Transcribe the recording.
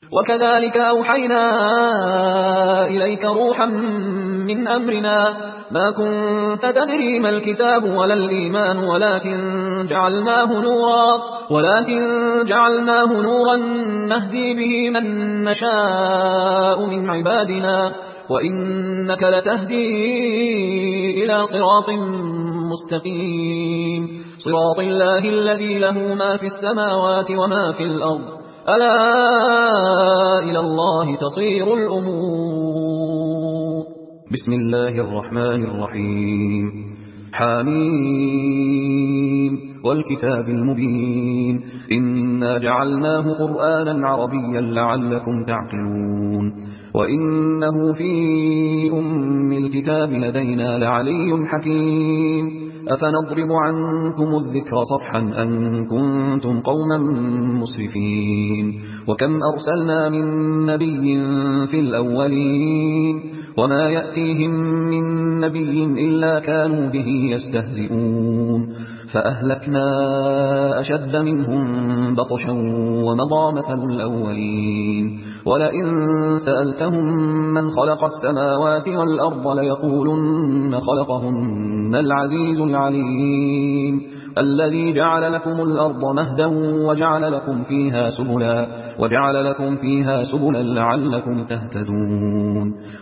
وكذلك أوحينا إليك روحا من أمرنا ما كنت تدري ما الكتاب ولا الإيمان ولكن جعلناه نورا نهدي به من نشاء من عبادنا وإنك لتهدي إلى صراط مستقيم صراط الله الذي له ما في السماوات وما في الأرض ألا إلى الله تصير الأمور. بسم الله الرحمن الرحيم. حميم والكتاب المبين إنا جعلناه قرآنا عربيا لعلكم تعقلون وإنه في أم الكتاب لدينا لعلي حكيم أفنضرب عنكم الذكر صفحا أن كنتم قوما مسرفين وكم أرسلنا من نبي في الأولين وما يأتيهم من نبي إلا كانوا به يستهزئون فأهلكنا أشد منهم بطشا ومضى مثل الأولين ولئن سألتهم من خلق السماوات والأرض ليقولن خلقهن العزيز العليم الذي جعل لكم الأرض مهدا وجعل لكم فيها سبلا لعلكم تهتدون